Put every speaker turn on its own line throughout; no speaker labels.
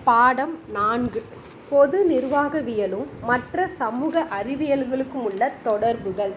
பாடம் 4 பொது நிர்வாகவியலும் மற்ற சமூக அறிவியல்களுக்கும் உள்ள தொடர்புகள்.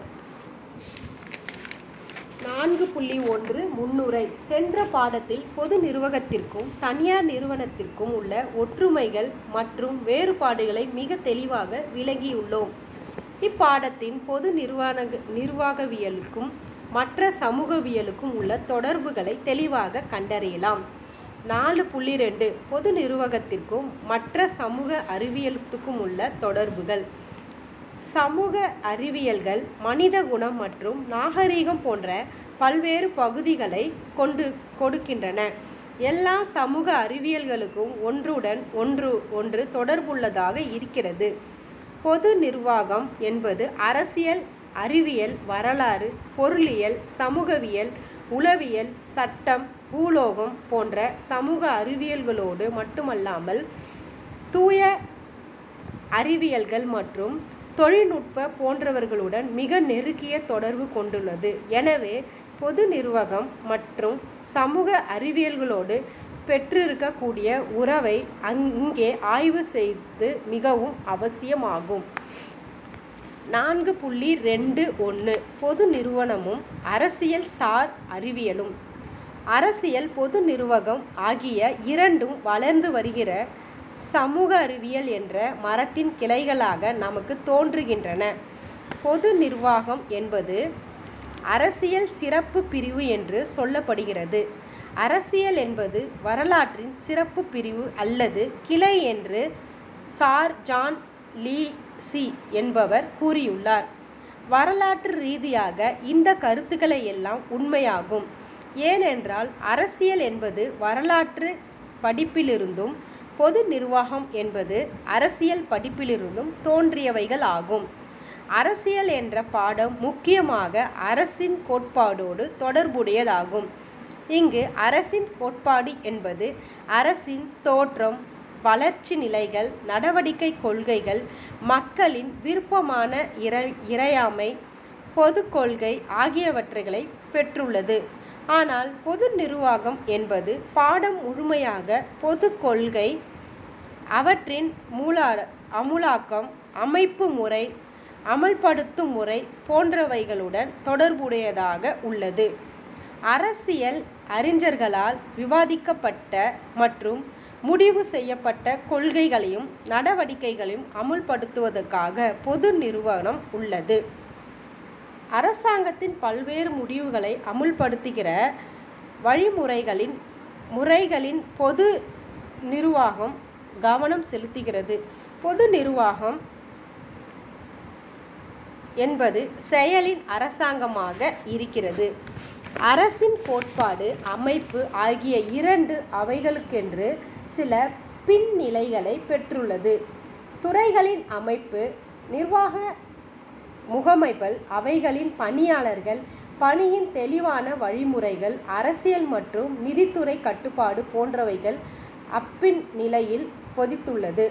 4.1 முன்னுரை. சென்ற பாடத்தில் பொது நிர்வாகத்திற்கும் தனியார் நிறுவனத்திற்கும் உள்ள ஒற்றுமைகள் மற்றும் வேறுபாடுகளை மிக தெளிவாக விளக்கியுள்ளோம். இப்பாடத்தின் பொது நிர்வாகவியலுக்கும் மற்ற சமூகவியலுக்கும் உள்ள தொடர்புகளை தெளிவாக கண்டறியலாம். 4.2 பொது நிர்வாகத்திற்கும் மற்ற சமூக அறிவியலுக்கும் உள்ள தொடர்புகள். சமூக அறிவியல்கள் மனித குணம் மற்றும் நாகரிகம் போன்ற பல்வேறு பகுதிகளை கொடுக்கின்றன. எல்லா சமூக அறிவியல்களுக்கும் ஒன்றுடன் ஒன்று தொடர்புள்ளதாக இருக்கிறது. பொது நிர்வாகம் என்பது அரசியல், அறிவியல், வரலாறு, பொருளியல், சமூகவியல், உளவியல், சட்டம், பூலோகம் போன்ற சமூக அறிவியல்களோடு மட்டுமல்லாமல் தூய அறிவியல்கள் மற்றும் தொழில்நுட்ப போன்றவர்களுடன் மிக நெருங்கிய தொடர்பு கொண்டுள்ளது. எனவே பொது நிர்வாகம் மற்றும் சமூக அறிவியல்களோடு பெற்றிருக்கக்கூடிய உறவை இங்கே ஆய்வு செய்து மிகவும் அவசியமாகும். 4.21 பொது நிறுவனமும் அரசியல் சார் அறிவியலும். அரசியல், பொது நிர்வாகம் ஆகிய இரண்டும் வளர்ந்து வருகிற சமூக அறிவியல் என்ற மரத்தின் கிளைகளாக நமக்கு தோன்றுகின்றன. பொது நிர்வாகம் என்பது அரசியல் சிறப்பு பிரிவு என்று சொல்லப்படுகிறது. அரசியல் என்பது வரலாற்றின் சிறப்பு பிரிவு அல்லது கிளை என்று சார் ஜான் லீசி என்பவர் கூறியுள்ளார். வரலாற்று ரீதியாக இந்த கருத்துக்களை எல்லாம் உண்மையாகும். ஏனென்றால் அரசியல் என்பது வரலாற்று படிப்பிலிருந்தும் பொது நிர்வாகம் என்பது அரசியல் படிப்பிலிருந்தும் தோன்றியவைகள் ஆகும். அரசியல் என்ற பாடம் முக்கியமாக அரசின் கோட்பாடோடு தொடர்புடையதாகும். இங்கு அரசின் கோட்பாடு என்பது அரசின் தோற்றம், வளர்ச்சி நிலைகள், நடவடிக்கை கொள்கைகள், மக்களின் விருப்பமான இறையாமை, பொது கொள்கை ஆகியவற்றை பெற்றுள்ளது. ஆனால் பொது நிர்வாகம் என்பது பாடம் முழுமையாக பொது கொள்கை, அவற்றின் அமுலாக்கம், அமைப்பு முறை, அமல்படுத்தும் முறை போன்றவைகளுடன் தொடர்புடையதாக உள்ளது. அரசியல் அறிஞர்களால் விவாதிக்கப்பட்ட மற்றும் முடிவு செய்யப்பட்ட கொள்கைகளையும் நடவடிக்கைகளையும் அமுல்படுத்துவதற்காக பொது நிறுவனம் உள்ளது. அரசாங்கத்தின் பல்வேறு முடிவுகளை அமுல்படுத்துகிற முறைகளின் பொது நிர்வாகம் கவனம் செலுத்துகிறது. பொது நிர்வாகம் என்பது செயலின் அரசாங்கமாக இருக்கிறது. அரசின் கோட்பாடு, அமைப்பு ஆகிய இரண்டு அவைகளுக்கென்று சில பின்னிலைகளை பெற்றுள்ளது. துறைகளின் அமைப்பு, நிர்வாக முகமைகள், அவைகளின் பணியாளர்கள், பணியின் தெளிவான வழிமுறைகள், அரசியல் மற்றும் நிதித்துறை கட்டுப்பாடு போன்றவைகள் அப்பின் நிலையில் பொதித்துள்ளது.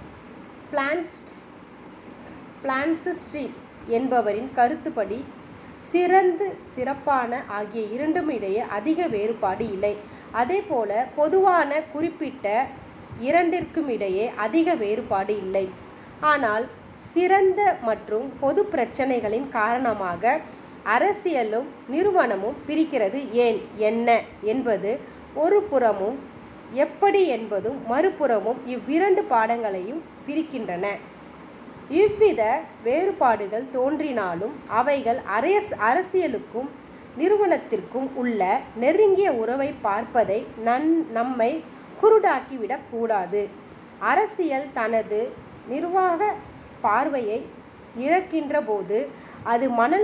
பிளான்ஸ்ட்ரி என்பவரின் கருத்துப்படி சிறந்து, சிறப்பான ஆகிய இரண்டும் இடையே அதிக வேறுபாடு இல்லை. அதேபோல பொதுவான, குறிப்பிட்ட இரண்டிற்கும் இடையே அதிக வேறுபாடு இல்லை. ஆனால் சிறந்த மற்றும் பொது பிரச்சனைகளின் காரணமாக அரசியலும் நிறுவனமும் பிரிக்கிறது ஏன், என்ன என்பது ஒரு புறமும், எப்படி என்பதும் மறுபுறமும் இவ்விரண்டு பாடங்களையும் பிரிக்கின்றன. இவ்வித வேறுபாடுகள் தோன்றினாலும் அவைகள் அரசியலுக்கும் நிறுவனத்திற்கும் உள்ள நெருங்கிய உறவை பார்ப்பதை நம்மை குருடாக்கிவிடக் கூடாது. அரசியல் தனது நிர்வாக பார்வையை இழக்கின்ற போது அது மணல்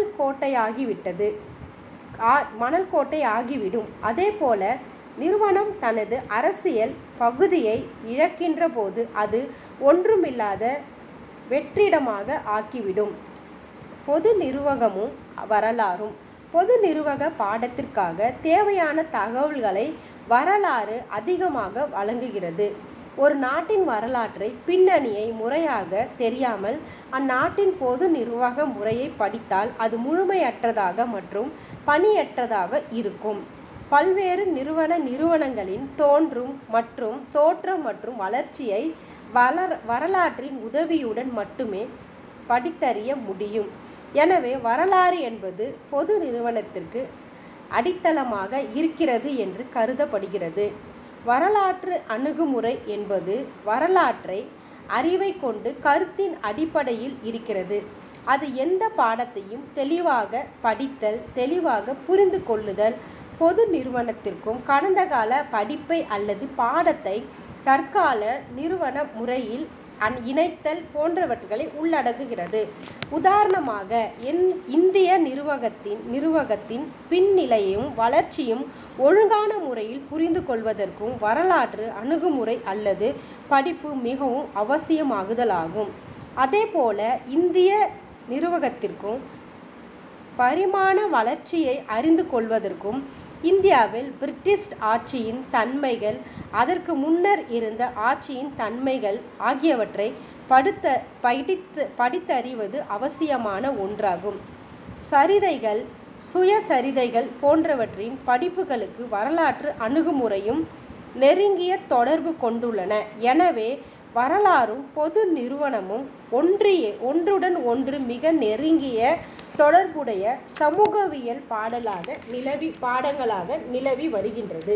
கோட்டையாகிவிடும். அதேபோல நிறுவனம் தனது அரசியல் பகுதியை இழக்கின்ற போது அது ஒன்றுமில்லாத வெற்றிடமாக ஆக்கிவிடும். பொது நிர்வாகமும் வரலாறும். பொது நிர்வாக பாடத்திற்காக தேவையான தகவல்களை வரலாறு அதிகமாக வழங்குகிறது. ஒரு நாட்டின் வரலாற்றை பின்னணியை முறையாக தெரியாமல் அந்நாட்டின் பொது நிர்வாக முறையை படித்தால் அது முழுமையற்றதாக மற்றும் பணியற்றதாக இருக்கும். பல்வேறு நிறுவனங்களின் தோற்றம் மற்றும் வளர்ச்சியை வரலாற்றின் உதவியுடன் மட்டுமே படித்தறிய முடியும். எனவே வரலாறு என்பது பொது நிறுவனத்திற்கு அடித்தளமாக இருக்கிறது என்று கருதப்படுகிறது. வரலாற்று அணுகுமுறை என்பது வரலாற்றை அறிவை கொண்டு கருத்தின் அடிப்படையில் இருக்கிறது. அது எந்த பாடத்தையும் தெளிவாக படித்தல், தெளிவாக புரிந்து கொள்ளுதல், பொது நிறுவனத்திற்கும் கடந்த கால படிப்பை அல்லது பாடத்தை தற்கால நிறுவன முறையில் இணைத்தல் போன்றவற்றை உள்ளடக்குகிறது. உதாரணமாக, இந்திய நிர்வாகத்தின் பின்னிலையும் வளர்ச்சியும் ஒழுங்கான முறையில் புரிந்து கொள்வதற்கும் வரலாற்று அணுகுமுறை அல்லது படிப்பு மிகவும் அவசியமாகுதலாகும். அதேபோல இந்திய நிர்வாகத்திற்கும் பரிமாண வளர்ச்சியை அறிந்து கொள்வதற்கும் இந்தியாவில் பிரிட்டிஷ் ஆட்சியின் தன்மைகள், அதற்கு முன்னர் இருந்த ஆட்சியின் தன்மைகள் ஆகியவற்றை படித்தறிவது அவசியமான ஒன்றாகும். சரிதைகள், சுயசரிதைகள் போன்றவற்றின் படிப்புகளுக்கு வரலாற்று அணுகுமுறையும் நெருங்கிய தொடர்பு கொண்டுள்ளன. எனவே வரலாறும் பொது நிறுவனமும் ஒன்றுடன் ஒன்று மிக நெருங்கிய தொடர்புடைய சமூகவியல் பாடங்களாக நிலவி வருகின்றது.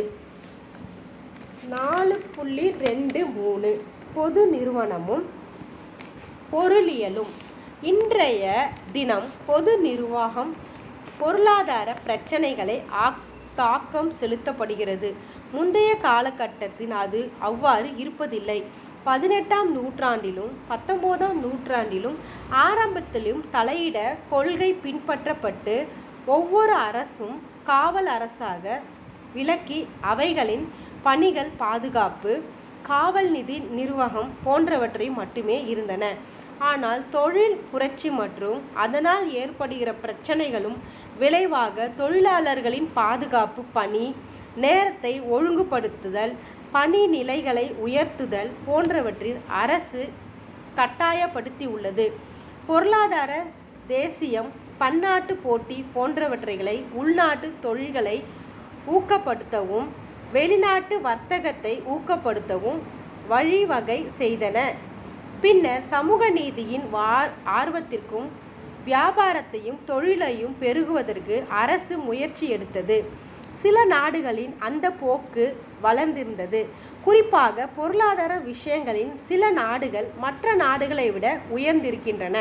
4.23 பொது நிறுவனமும் பொருளியலும். இன்றைய தினம் பொது நிர்வாகம் பொருளாதார பிரச்சனைகளை தாக்கம் செலுத்தப்படுகிறது. முந்தைய காலகட்டத்தில் அது அவ்வாறு இருப்பதில்லை. 18ஆம் நூற்றாண்டிலும் 19ஆம் நூற்றாண்டிலும் ஆரம்பத்திலும் தலையிட கொள்கை பின்பற்றப்பட்டு ஒவ்வொரு அரசும் காவல் அரசாக விலக்கி அவைகளின் பணிகள் பாதுகாப்பு, காவல், நிதி நிர்வாகம் போன்றவற்றை மட்டுமே இருந்தன. ஆனால் தொழில் புரட்சி மற்றும் அதனால் ஏற்படுகிற பிரச்சனைகளும் விளைவாக தொழிலாளர்களின் பாதுகாப்பு, பணி நேரத்தை ஒழுங்குபடுத்துதல், பணி நிலைகளை உயர்த்துதல் போன்றவற்றில் அரசு கட்டாயப்படுத்தியுள்ளது. பொருளாதார தேசியம், பன்னாட்டு போட்டி போன்றவற்றை உள்நாட்டு தொழில்களை ஊக்கப்படுத்தவும் வெளிநாட்டு வர்த்தகத்தை ஊக்கப்படுத்தவும் வழிவகை செய்தன. பின்னர் சமூக நீதியின் ஆர்வத்திற்கும் வியாபாரத்தையும் தொழிலையும் பெருகுவதற்கு அரசு முயற்சி எடுத்தது. சில நாடுகளில் அந்த போக்கு வளர்ந்திருந்தது. குறிப்பாக பொருளாதார விஷயங்களில் சில நாடுகள் மற்ற நாடுகளை விட உயர்ந்திருக்கின்றன.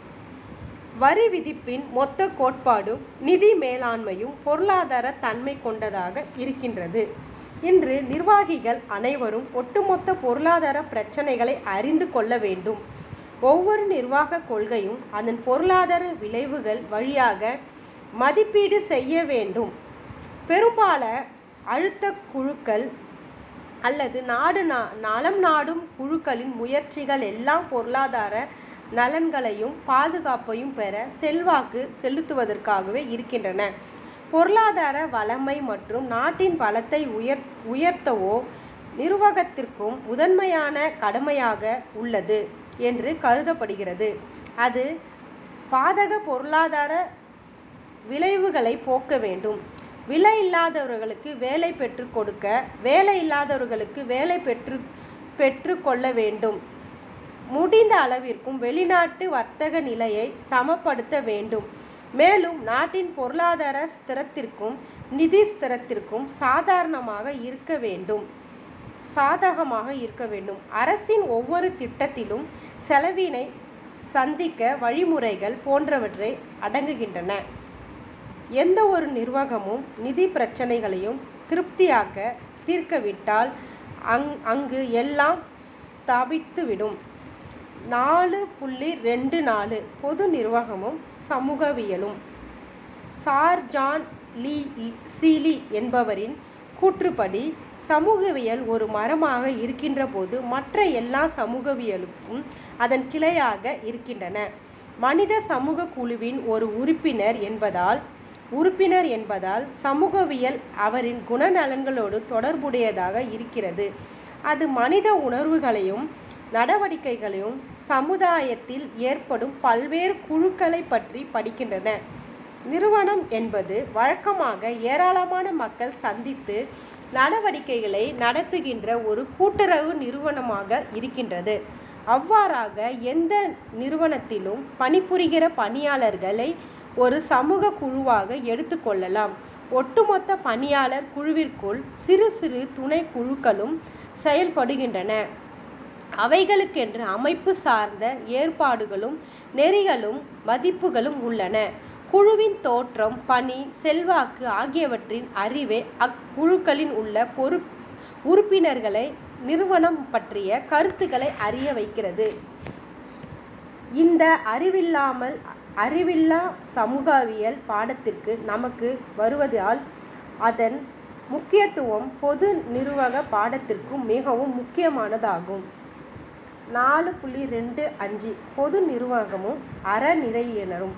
வரி விதிப்பின் மொத்த கோட்பாடும் நிதி மேலாண்மையும் பொருளாதார தன்மை கொண்டதாக இருக்கின்றது. இன்று நிர்வாகிகள் அனைவரும் ஒட்டுமொத்த பொருளாதார பிரச்சனைகளை அறிந்து கொள்ள வேண்டும். ஒவ்வொரு நிர்வாக கொள்கையும் அதன் பொருளாதார விளைவுகள் வழியாக மதிப்பீடு செய்ய வேண்டும். பெரும்பாலான அழுத்த குழுக்கள் அல்லது நலம் நாடும் குழுக்களின் முயற்சிகள் எல்லாம் பொருளாதார நலன்களையும் பாதுகாப்பையும் பெற செல்வாக்கு செலுத்துவதற்காகவே இருக்கின்றன. பொருளாதார வளமை மற்றும் நாட்டின் வளத்தை உயர்த்தவோ நிர்வாகத்திற்கும் முதன்மையான கடமையாக உள்ளது என்று கருதப்படுகிறது. அது பாதக பொருளாதார விளைவுகளை போக்க வேண்டும். விலை இல்லாதவர்களுக்கு வேலை பெற்றுக் கொடுக்க, வேலை இல்லாதவர்களுக்கு வேலை பெற்று கொள்ள வேண்டும். முடிந்த அளவிற்கும் வெளிநாட்டு வர்த்தக நிலையை சமப்படுத்த வேண்டும். மேலும் நாட்டின் பொருளாதார ஸ்திரத்திற்கும் நிதி ஸ்திரத்திற்கும் சாதகமாக இருக்க வேண்டும். அரசின் ஒவ்வொரு திட்டத்திலும் செலவினை சந்திக்க வழிமுறைகள் போன்றவற்றை அடங்குகின்றன. எந்த ஒரு நிர்வாகமும் நிதி பிரச்சனைகளையும் திருப்தியாக தீர்க்கவிட்டால் அங்கு எல்லாம் ஸ்தாபித்துவிடும். 4.24 பொது நிர்வாகமும் சமூகவியலும். சார் ஜான் சீலி என்பவரின் கூற்றுப்படி சமூகவியல் ஒரு மரமாக இருக்கின்ற போது மற்ற எல்லா சமூகவியலுக்கும் அதன் கிளையாக இருக்கின்றன. மனித சமூக குழுவின் ஒரு உறுப்பினர் என்பதால் சமூகவியல் அவரின் குணநலன்களோடு தொடர்புடையதாக இருக்கிறது. அது மனித உணர்வுகளையும் நடவடிக்கைகளையும் சமுதாயத்தில் ஏற்படும் பல்வேறு குழுக்களை பற்றி படிக்கின்றன. நிறுவனம் என்பது வழக்கமாக ஏராளமான மக்கள் சந்தித்து நடவடிக்கைகளை நடத்துகின்ற ஒரு கூட்டுறவு நிறுவனமாக இருக்கின்றது. அவ்வாறாக எந்த நிறுவனத்திலும் பணிபுரிகிற பணியாளர்களை ஒரு சமூக குழுவாக எடுத்துக்கொள்ளலாம். ஒட்டுமொத்த பணியாளர் குழுவிற்குள் சிறு சிறு துணை குழுக்களும் செயல்படுகின்றன. அவைகளுக்கென்று அமைப்பு சார்ந்த ஏற்பாடுகளும் நெறிகளும் மதிப்புகளும் உள்ளன. குழுவின் தோற்றம், பணி, செல்வாக்கு ஆகியவற்றின் அறிவே அக்குழுக்களில் உள்ள உறுப்பினர்களை நிறுவனம் பற்றிய கருத்துக்களை அறிய வைக்கிறது. இந்த அறிவில்லா சமூகவியல் பாடத்திற்கு நமக்கு வருவதால் அதன் முக்கியத்துவம் பொது நிர்வாக பாடத்திற்கும் மிகவும் முக்கியமானதாகும். 4.25 பொது நிர்வாகமும் அறநெறியினரும்.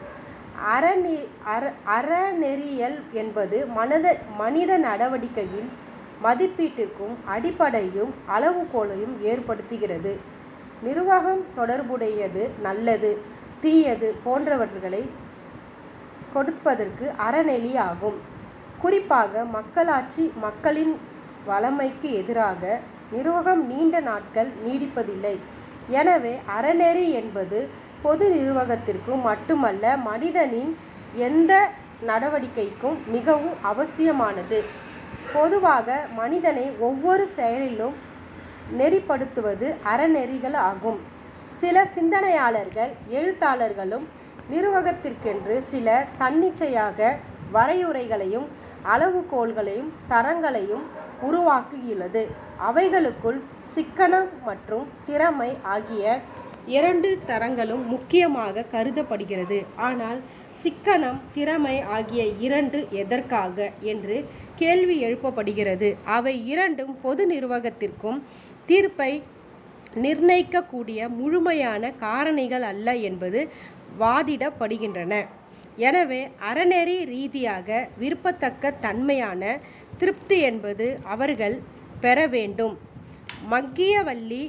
அறநெறியியல் என்பது மனித நடவடிக்கையின் மதிப்பீட்டிற்கும் அடிப்படையும் அளவுகோலையும் ஏற்படுத்துகிறது. நிர்வாகம் தொடர்புடையது, நல்லது, தீயது போன்றவற்றை கொடுப்பதற்கு அறநெறி ஆகும். குறிப்பாக மக்களாட்சி, மக்களின் வளமைக்கு எதிராக நிர்வாகம் நீண்ட நாட்கள் நீடிப்பதில்லை. எனவே அறநெறி என்பது பொது நிர்வாகத்திற்கும் மட்டுமல்ல, மனிதனின் எந்த நடவடிக்கைக்கும் மிகவும் அவசியமானது. பொதுவாக மனிதனை ஒவ்வொரு செயலிலும் நெறிப்படுத்துவது அறநெறிகள் ஆகும். சில சிந்தனையாளர்கள், எழுத்தாளர்களும் நிர்வாகத்திற்கென்று சில தன்னிச்சையாக வரையுறைகளையும் அளவுகோல்களையும் தரங்களையும் உருவாக்கியுள்ளது. அவைகளுக்குள் சிக்கனம் மற்றும் திறமை ஆகிய 2 தரங்களும் முக்கியமாக கருதப்படுகிறது. ஆனால் சிக்கனம், திறமை ஆகிய 2 எதற்காக என்று கேள்வி எழுப்பப்படுகிறது. அவை இரண்டும் பொது நிர்வாகத்திற்கும் தீர்ப்பை நிர்ணயிக்கக்கூடிய முழுமையான காரணிகள் அல்ல என்பது வாதிடப்படுகின்றன. எனவே அறநெறி ரீதியாக விரும்பத்தக்க தன்மையான திருப்தி என்பது அவர்கள் பெற வேண்டும். மக்கியவல்லி,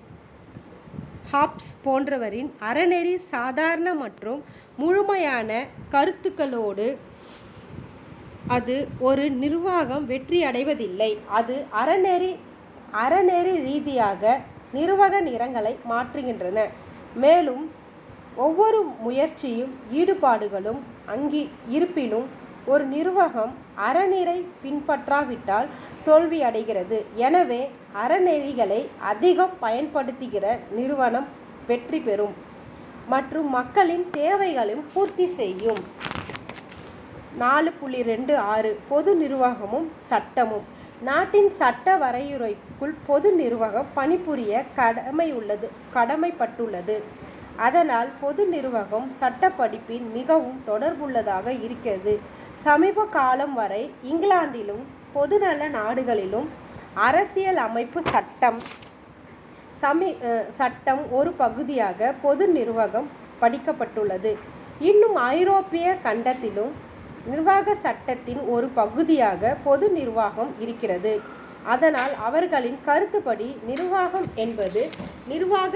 ஹாப்ஸ் போன்றவரின் அறநெறி சாதாரண மற்றும் முழுமையான கருத்துக்களோடு அது ஒரு நிர்வாகம் வெற்றி அடைவதில்லை. அது அறநெறி ரீதியாக நிர்வாக நிறங்களை மாற்றுகின்றன. மேலும் ஒவ்வொரு முயற்சியும் ஈடுபாடுகளும் இருப்பினும் ஒரு நிர்வாகம் அறநெறியை பின்பற்றாவிட்டால் தோல்வி அடைகிறது. எனவே அறநெறிகளை அதிகம் பயன்படுத்துகிற நிறுவனம் வெற்றி பெறும் மற்றும் மக்களின் தேவைகளையும் பூர்த்தி செய்யும். 4.26 பொது நிர்வாகமும் சட்டமும். நாட்டின் சட்ட வரையறைக்குள் பொது நிர்வாகம் பணிபுரிய கடமைப்பட்டுள்ளது. அதனால் பொது நிர்வாகம் சட்ட படிப்பின் மிகவும் தொடர்புள்ளதாக இருக்கிறது. சமீப காலம் வரை இங்கிலாந்திலும் பொதுநல நாடுகளிலும் அரசியல் அமைப்பு சட்டம் ஒரு பகுதியாக பொது நிர்வாகம் படிக்கப்பட்டுள்ளது. இன்னும் ஐரோப்பிய கண்டத்திலும் நிர்வாக சட்டத்தின் ஒரு பகுதியாக பொது நிர்வாகம் இருக்கிறது. அதனால் அவர்களின் கருத்துப்படி நிர்வாகம் என்பது நிர்வாக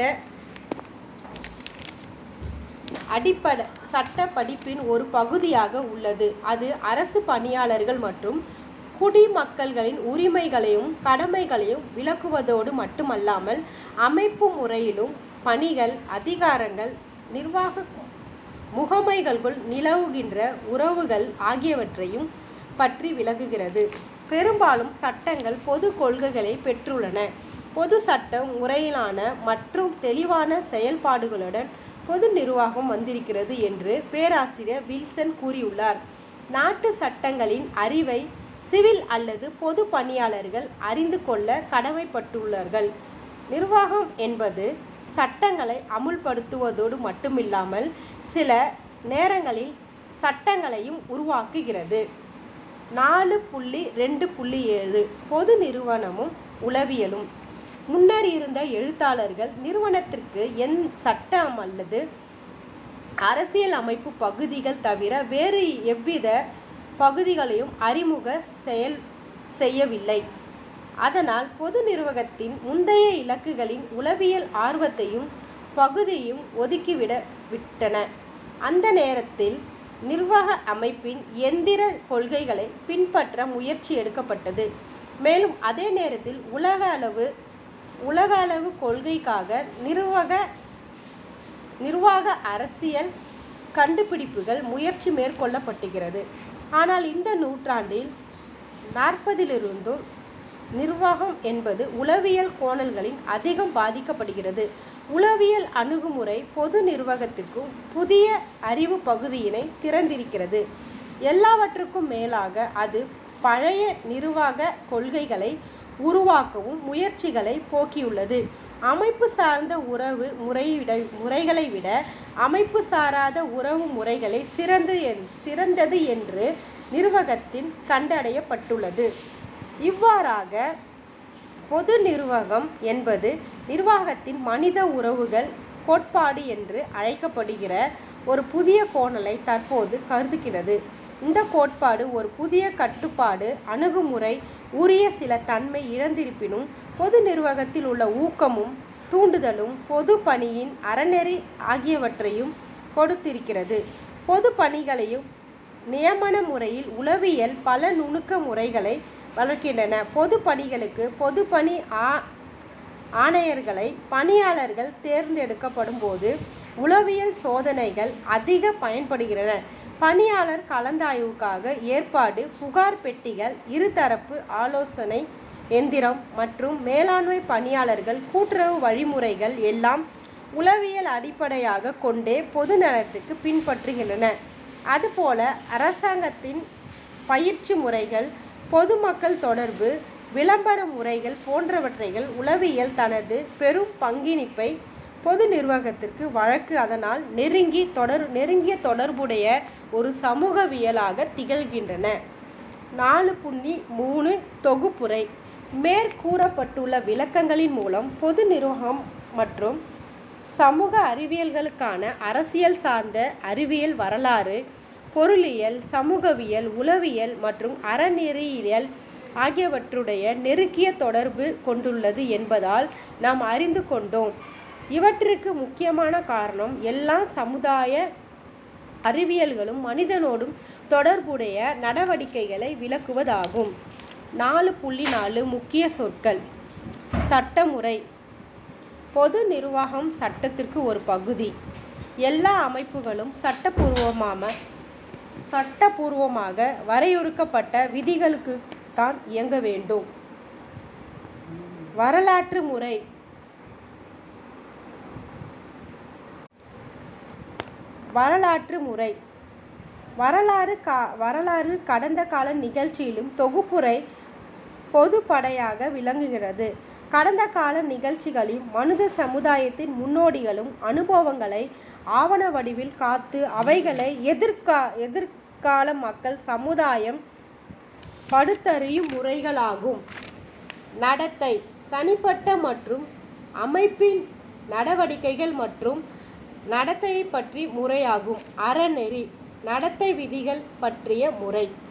சட்ட படிப்பின் ஒரு பகுதியாக உள்ளது. அது அரசு பணியாளர்கள் மற்றும் குடிமக்களின் உரிமைகளையும் கடமைகளையும் விளக்குவதோடு மட்டுமல்லாமல் அமைப்பு முறையிலும் பணிகள், அதிகாரங்கள், நிர்வாக முகமைகளுக்குள் நிலவுகின்ற உறவுகள் ஆகியவற்றையும் பற்றி விளக்குகிறது. பெரும்பாலும் சட்டங்கள் பொது கொள்கைகளை பெற்றுள்ளன. பொது சட்ட முறையிலான மற்றும் தெளிவான செயல்பாடுகளுடன் பொது நிர்வாகம் வந்திருக்கிறது என்று பேராசிரியர் வில்சன் கூறியுள்ளார். நாட்டு சட்டங்களின் அறிவை சிவில் அல்லது பொது பணியாளர்கள் அறிந்து கொள்ள கடமைப்பட்டுள்ளார்கள். நிர்வாகம் என்பது சட்டங்களை அமுல்படுத்துவதோடு மட்டுமில்லாமல் சில நேரங்களில் சட்டங்களையும் உருவாக்குகிறது. 4.2.7 பொது நிறுவனமும் உளவியலும். முன்னர் இருந்த எழுத்தாளர்கள் நிறுவனத்திற்கு சட்டம் அல்லது அரசியல் அமைப்பு பகுதிகள் தவிர வேறு எவ்வித பகுதிகளையும் செய்யவில்லை. அதனால் பொது நிர்வாகத்தின் முந்தைய இலக்குகளின் உளவியல் ஆர்வத்தையும் பகுதியையும் ஒதுக்கிவிட்டன. அந்த நேரத்தில் நிர்வாக அமைப்பின் எந்திர கொள்கைகளை பின்பற்ற முயற்சி எடுக்கப்பட்டது. மேலும் அதே நேரத்தில் உலக அளவு கொள்கைக்காக நிர்வாக அரசியல் கண்டுபிடிப்புகள் முயற்சி மேற்கொள்ளப்பட்டுகிறது. ஆனால் இந்த நூற்றாண்டில் 40லிருந்து நிர்வாகம் என்பது உளவியல் கோணல்களின் அதிகம் பாதிக்கப்படுகிறது. உளவியல் அணுகுமுறை பொது நிர்வாகத்திற்கும் புதிய அறிவு பகுதியினை திறந்திருக்கிறது. எல்லாவற்றுக்கும் மேலாக அது பழைய நிர்வாக கொள்கைகளை உருவாக்கவும் முயற்சிகளை போக்கியுள்ளது. அமைப்பு சார்ந்த உறவு முறைகளை விட அமைப்பு சாராத உறவு முறைகளை சிறந்தது என்று நிர்வாகத்தில் கண்டறியப்பட்டுள்ளது. இவ்வாறாக பொது நிர்வாகம் என்பது நிர்வாகத்தின் மனித உறவுகள் கோட்பாடு என்று அழைக்கப்படுகிற ஒரு புதிய கோணலை தற்போது கருதுகிறது. இந்த கோட்பாடு ஒரு புதிய கட்டுப்பாடு அணுகுமுறை உரிய சில தன்மை இழந்திருப்பினும் பொது நிர்வாகத்தில் உள்ள ஊக்கமும் தூண்டுதலும் பொது பணியின் அறநெறி ஆகியவற்றையும் கொடுத்திருக்கிறது. பொது பணிகளையும் நியமன முறையில் உளவியல் பல நுணுக்க முறைகளை வளர்க்கின்றன. பொது பணிகளுக்கு பொது பணி ஆணையர்களை பணியாளர்கள் தேர்ந்தெடுக்கப்படும் போது உளவியல் சோதனைகள் அதிக பயன்படுகின்றன. பணியாளர் கலந்தாய்வுக்காக ஏற்பாடு புகார் பெட்டிகள் இருதரப்பு ஆலோசனை எந்திரம் மற்றும் மேலாண்மை பணியாளர்கள் கூட்டுறவு வழிமுறைகள் எல்லாம் உளவியல் அடிப்படையாக கொண்டே பொது நலத்துக்கு பின்பற்றுகின்றன. அதுபோல அரசாங்கத்தின் பயிற்சி முறைகள் பொதுமக்கள் தொடர்பு விளம்பர முறைகள் போன்றவற்றைகள் உளவியல் தனது பெரும் பங்களிப்பை பொது நிர்வாகத்திற்கு வழக்கு அதனால் நெருங்கிய தொடர்புடைய ஒரு சமூகவியலாக திகழ்கின்றன. 4.3 தொகுப்புரை. மேற்கூறப்பட்டுள்ள விளக்கங்களின் மூலம் பொது நிர்வாகம் மற்றும் சமூக அறிவியல்களுக்கான அரசியல் சார்ந்த அறிவியல் வரலாறு பொருளியல் சமூகவியல் உளவியல் மற்றும் அறநெறியியல் ஆகியவற்றுடைய நெருங்கிய தொடர்பு கொண்டுள்ளது என்பதால் நாம் அறிந்து கொண்டோம். இவற்றிற்கு முக்கியமான காரணம் எல்லா சமுதாய அறிவியல்களும் மனிதனோடும் தொடர்புடைய நடவடிக்கைகளை விளக்குவதாகும். 4.4 முக்கிய சொற்கள். சட்டமுறை. பொது நிர்வாகம் சட்டத்திற்கு ஒரு பகுதி. எல்லா அமைப்புகளும் சட்டபூர்வமாக வரையறுக்கப்பட்ட விதிகளுக்கு தான் இயங்க வேண்டும். வரலாற்று முறை. வரலாறு கடந்த கால நிகழ்ச்சியிலும் தொகுப்புரை பொதுப்படையாக விளங்குகிறது. கடந்த கால நிகழ்ச்சிகளையும் மனித சமுதாயத்தின் முன்னோடிகளும் அனுபவங்களை ஆவண வடிவில் காத்து அவைகளை எதிர்கால மக்கள் சமுதாயம் படுத்தறியும் முறைகளாகும். நடத்தை. தனிப்பட்ட மற்றும் அமைப்பின் நடவடிக்கைகள் மற்றும் நடத்தையை பற்றி முறையாகும். அறநெறி. நடத்தை விதிகள் பற்றிய முறை.